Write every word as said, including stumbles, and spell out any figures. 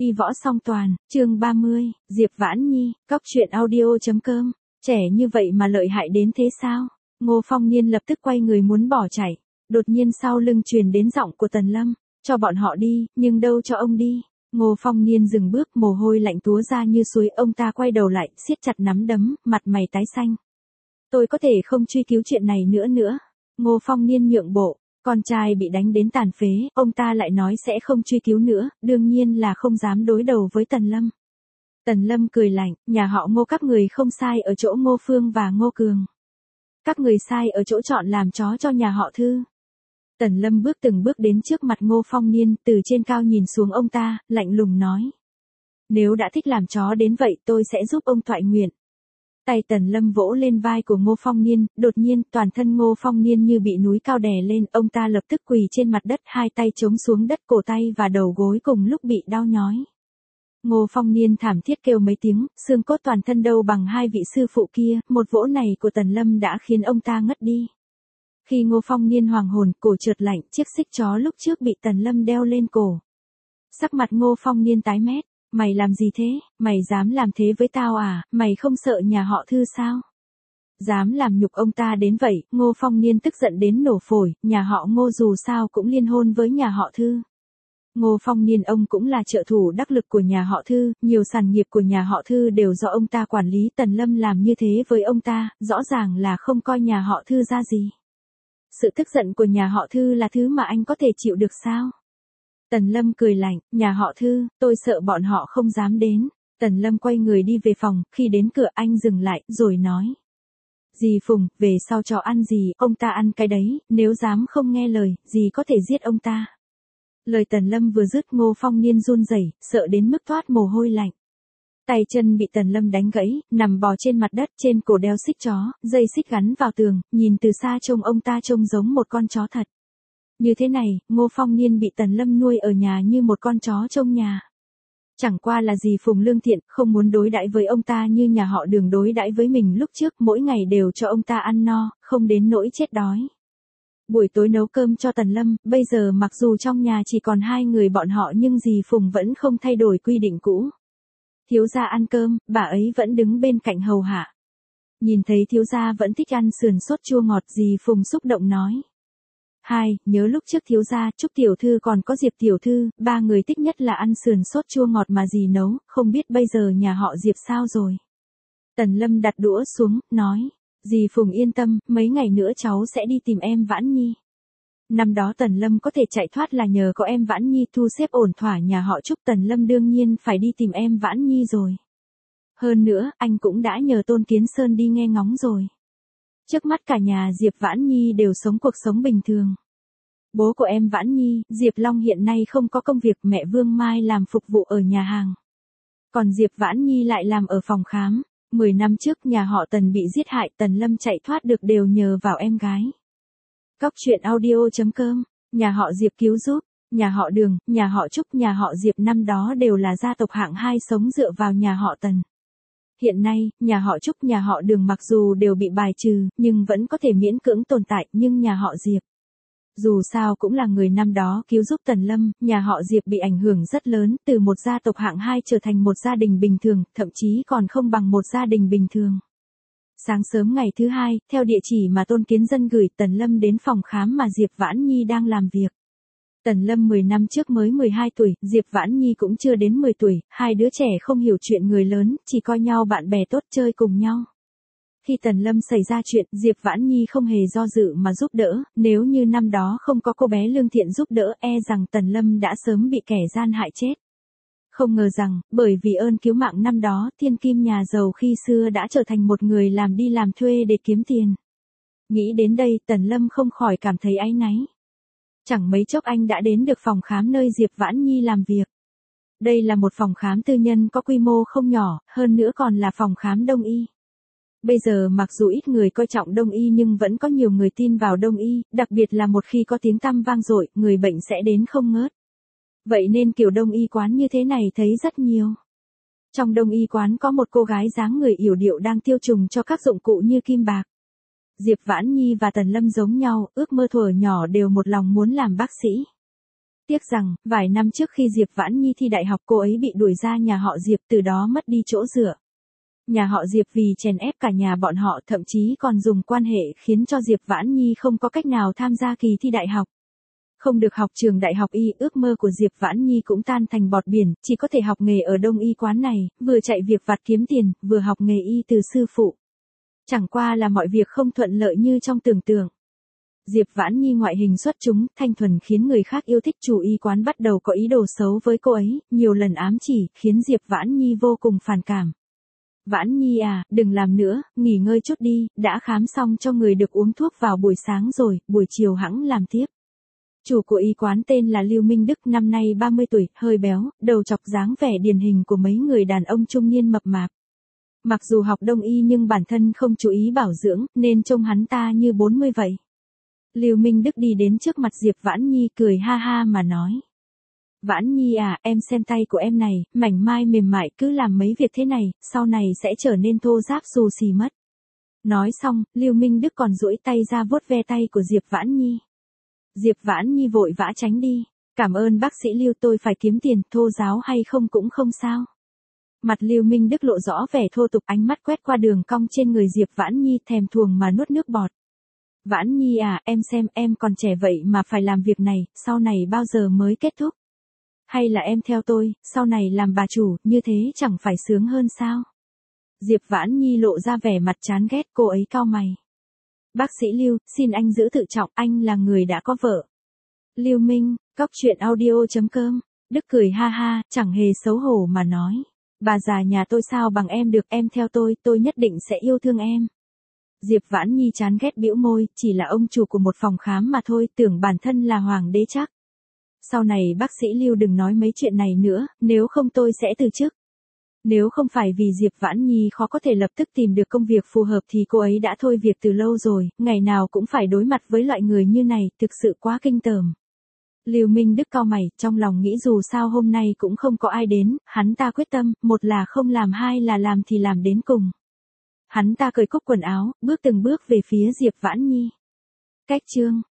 Y võ song toàn, chương ba mươi, Diệp Vãn Nhi, cóc truyện audio.com, trẻ như vậy mà lợi hại đến thế sao? Ngô Phong Niên lập tức quay người muốn bỏ chạy, đột nhiên sau lưng truyền đến giọng của Tần Lâm, cho bọn họ đi, nhưng đâu cho ông đi. Ngô Phong Niên dừng bước, mồ hôi lạnh túa ra như suối, ông ta quay đầu lại, siết chặt nắm đấm, mặt mày tái xanh. Tôi có thể không truy cứu chuyện này nữa nữa. Ngô Phong Niên nhượng bộ. Con trai bị đánh đến tàn phế, ông ta lại nói sẽ không truy cứu nữa, đương nhiên là không dám đối đầu với Tần Lâm. Tần Lâm cười lạnh, nhà họ Ngô các người không sai ở chỗ Ngô Phương và Ngô Cường. Các người sai ở chỗ chọn làm chó cho nhà họ Thư. Tần Lâm bước từng bước đến trước mặt Ngô Phong Niên, từ trên cao nhìn xuống ông ta, lạnh lùng nói. Nếu đã thích làm chó đến vậy tôi sẽ giúp ông toại nguyện. Tay Tần Lâm vỗ lên vai của Ngô Phong Niên, đột nhiên toàn thân Ngô Phong Niên như bị núi cao đè lên, ông ta lập tức quỳ trên mặt đất, hai tay chống xuống đất, cổ tay và đầu gối cùng lúc bị đau nhói. Ngô Phong Niên thảm thiết kêu mấy tiếng, xương cốt toàn thân đâu bằng hai vị sư phụ kia, một vỗ này của Tần Lâm đã khiến ông ta ngất đi. Khi Ngô Phong Niên hoàng hồn, cổ trượt lạnh, chiếc xích chó lúc trước bị Tần Lâm đeo lên cổ. Sắc mặt Ngô Phong Niên tái mét. Mày làm gì thế, mày dám làm thế với tao à, mày không sợ nhà họ Thư sao? Dám làm nhục ông ta đến vậy, Ngô Phong Niên tức giận đến nổ phổi, nhà họ Ngô dù sao cũng liên hôn với nhà họ Thư. Ngô Phong Niên ông cũng là trợ thủ đắc lực của nhà họ Thư, nhiều sản nghiệp của nhà họ Thư đều do ông ta quản lý, Tần Lâm làm như thế với ông ta, rõ ràng là không coi nhà họ Thư ra gì. Sự tức giận của nhà họ Thư là thứ mà anh có thể chịu được sao? Tần Lâm cười lạnh, nhà họ Thư, tôi sợ bọn họ không dám đến. Tần Lâm quay người đi về phòng, khi đến cửa anh dừng lại, rồi nói. Dì Phùng, về sau cho ăn gì, ông ta ăn cái đấy, nếu dám không nghe lời, dì có thể giết ông ta. Lời Tần Lâm vừa dứt, Ngô Phong Niên run rẩy, sợ đến mức toát mồ hôi lạnh. Tay chân bị Tần Lâm đánh gãy, nằm bò trên mặt đất, trên cổ đeo xích chó, dây xích gắn vào tường, nhìn từ xa trông ông ta trông giống một con chó thật. Như thế này, Ngô Phong Niên bị Tần Lâm nuôi ở nhà như một con chó trong nhà. Chẳng qua là dì Phùng lương thiện, không muốn đối đãi với ông ta như nhà họ Đường đối đãi với mình lúc trước, mỗi ngày đều cho ông ta ăn no, không đến nỗi chết đói. Buổi tối nấu cơm cho Tần Lâm, bây giờ mặc dù trong nhà chỉ còn hai người bọn họ nhưng dì Phùng vẫn không thay đổi quy định cũ. Thiếu gia ăn cơm, bà ấy vẫn đứng bên cạnh hầu hạ. Nhìn thấy thiếu gia vẫn thích ăn sườn sốt chua ngọt, dì Phùng xúc động nói. Hai, nhớ lúc trước thiếu gia, Trúc tiểu thư còn có Diệp tiểu thư, ba người thích nhất là ăn sườn sốt chua ngọt mà dì nấu, không biết bây giờ nhà họ Diệp sao rồi. Tần Lâm đặt đũa xuống, nói, dì Phùng yên tâm, mấy ngày nữa cháu sẽ đi tìm em Vãn Nhi. Năm đó Tần Lâm có thể chạy thoát là nhờ có em Vãn Nhi thu xếp ổn thỏa nhà họ Trúc, Tần Lâm đương nhiên phải đi tìm em Vãn Nhi rồi. Hơn nữa, anh cũng đã nhờ Tôn Kiến Sơn đi nghe ngóng rồi. Trước mắt cả nhà Diệp Vãn Nhi đều sống cuộc sống bình thường. Bố của em Vãn Nhi, Diệp Long hiện nay không có công việc, mẹ Vương Mai làm phục vụ ở nhà hàng. Còn Diệp Vãn Nhi lại làm ở phòng khám. Mười năm trước nhà họ Tần bị giết hại, Tần Lâm chạy thoát được đều nhờ vào em gái. Cóc truyện audio.com, nhà họ Diệp cứu giúp, nhà họ Đường, nhà họ Trúc, nhà họ Diệp năm đó đều là gia tộc hạng hai sống dựa vào nhà họ Tần. Hiện nay, nhà họ Trúc, nhà họ Đường mặc dù đều bị bài trừ, nhưng vẫn có thể miễn cưỡng tồn tại, nhưng nhà họ Diệp. Dù sao cũng là người năm đó cứu giúp Tần Lâm, nhà họ Diệp bị ảnh hưởng rất lớn, từ một gia tộc hạng hai trở thành một gia đình bình thường, thậm chí còn không bằng một gia đình bình thường. Sáng sớm ngày thứ hai, theo địa chỉ mà Tôn Kiến Dân gửi, Tần Lâm đến phòng khám mà Diệp Vãn Nhi đang làm việc. Tần Lâm mười năm trước mới mười hai tuổi, Diệp Vãn Nhi cũng chưa đến mười tuổi, hai đứa trẻ không hiểu chuyện người lớn, chỉ coi nhau bạn bè tốt chơi cùng nhau. Khi Tần Lâm xảy ra chuyện, Diệp Vãn Nhi không hề do dự mà giúp đỡ, nếu như năm đó không có cô bé lương thiện giúp đỡ, e rằng Tần Lâm đã sớm bị kẻ gian hại chết. Không ngờ rằng, bởi vì ơn cứu mạng năm đó, thiên kim nhà giàu khi xưa đã trở thành một người làm đi làm thuê để kiếm tiền. Nghĩ đến đây, Tần Lâm không khỏi cảm thấy áy náy. Chẳng mấy chốc anh đã đến được phòng khám nơi Diệp Vãn Nhi làm việc. Đây là một phòng khám tư nhân có quy mô không nhỏ, hơn nữa còn là phòng khám đông y. Bây giờ mặc dù ít người coi trọng đông y nhưng vẫn có nhiều người tin vào đông y, đặc biệt là một khi có tiếng tăm vang dội, người bệnh sẽ đến không ngớt. Vậy nên kiểu đông y quán như thế này thấy rất nhiều. Trong đông y quán có một cô gái dáng người yểu điệu đang tiêu trùng cho các dụng cụ như kim bạc. Diệp Vãn Nhi và Tần Lâm giống nhau, ước mơ thuở nhỏ đều một lòng muốn làm bác sĩ. Tiếc rằng, vài năm trước khi Diệp Vãn Nhi thi đại học cô ấy bị đuổi ra nhà họ Diệp, từ đó mất đi chỗ dựa. Nhà họ Diệp vì chèn ép cả nhà bọn họ thậm chí còn dùng quan hệ khiến cho Diệp Vãn Nhi không có cách nào tham gia kỳ thi đại học. Không được học trường đại học y, ước mơ của Diệp Vãn Nhi cũng tan thành bọt biển, chỉ có thể học nghề ở đông y quán này, vừa chạy việc vặt kiếm tiền, vừa học nghề y từ sư phụ. Chẳng qua là mọi việc không thuận lợi như trong tưởng tượng. Diệp Vãn Nhi ngoại hình xuất chúng, thanh thuần khiến người khác yêu thích, chủ y quán bắt đầu có ý đồ xấu với cô ấy, nhiều lần ám chỉ, khiến Diệp Vãn Nhi vô cùng phản cảm. Vãn Nhi à, đừng làm nữa, nghỉ ngơi chút đi, đã khám xong cho người được uống thuốc vào buổi sáng rồi, buổi chiều hẵng làm tiếp. Chủ của y quán tên là Lưu Minh Đức, năm nay ba mươi tuổi, hơi béo, đầu chọc dáng vẻ điển hình của mấy người đàn ông trung niên mập mạp. Mặc dù học đông y nhưng bản thân không chú ý bảo dưỡng, nên trông hắn ta như bốn mươi vậy. Lưu Minh Đức đi đến trước mặt Diệp Vãn Nhi cười ha ha mà nói. Vãn Nhi à, em xem tay của em này, mảnh mai mềm mại, cứ làm mấy việc thế này, sau này sẽ trở nên thô ráp xù xì mất. Nói xong, Lưu Minh Đức còn duỗi tay ra vuốt ve tay của Diệp Vãn Nhi. Diệp Vãn Nhi vội vã tránh đi. Cảm ơn bác sĩ Lưu, tôi phải kiếm tiền, thô ráo hay không cũng không sao. Mặt Lưu Minh Đức lộ rõ vẻ thô tục, ánh mắt quét qua đường cong trên người Diệp Vãn Nhi, thèm thuồng mà nuốt nước bọt. Vãn Nhi à, em xem, em còn trẻ vậy mà phải làm việc này, sau này bao giờ mới kết thúc? Hay là em theo tôi, sau này làm bà chủ, như thế chẳng phải sướng hơn sao? Diệp Vãn Nhi lộ ra vẻ mặt chán ghét, cô ấy cau mày. Bác sĩ Lưu, xin anh giữ tự trọng, anh là người đã có vợ. Lưu Minh, cóc truyện audio chấm com. Đức cười ha ha, chẳng hề xấu hổ mà nói. Bà già nhà tôi sao bằng em được, em theo tôi, tôi nhất định sẽ yêu thương em. Diệp Vãn Nhi chán ghét bĩu môi, chỉ là ông chủ của một phòng khám mà thôi, tưởng bản thân là hoàng đế chắc. Sau này bác sĩ Lưu đừng nói mấy chuyện này nữa, nếu không tôi sẽ từ chức. Nếu không phải vì Diệp Vãn Nhi khó có thể lập tức tìm được công việc phù hợp thì cô ấy đã thôi việc từ lâu rồi, ngày nào cũng phải đối mặt với loại người như này, thực sự quá kinh tởm. Lưu Minh Đức cau mày, trong lòng nghĩ dù sao hôm nay cũng không có ai đến, hắn ta quyết tâm, một là không làm, hai là làm thì làm đến cùng. Hắn ta cởi cúc quần áo, bước từng bước về phía Diệp Vãn Nhi. Cách chương